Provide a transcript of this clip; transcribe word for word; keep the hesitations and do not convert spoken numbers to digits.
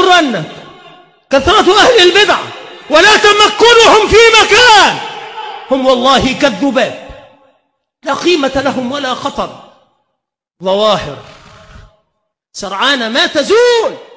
يغرنك كثرة أهل البدع ولا تمكنهم في مكان، هم والله كالذباب لا قيمة لهم ولا خطر، ظواهر سرعان ما تزول.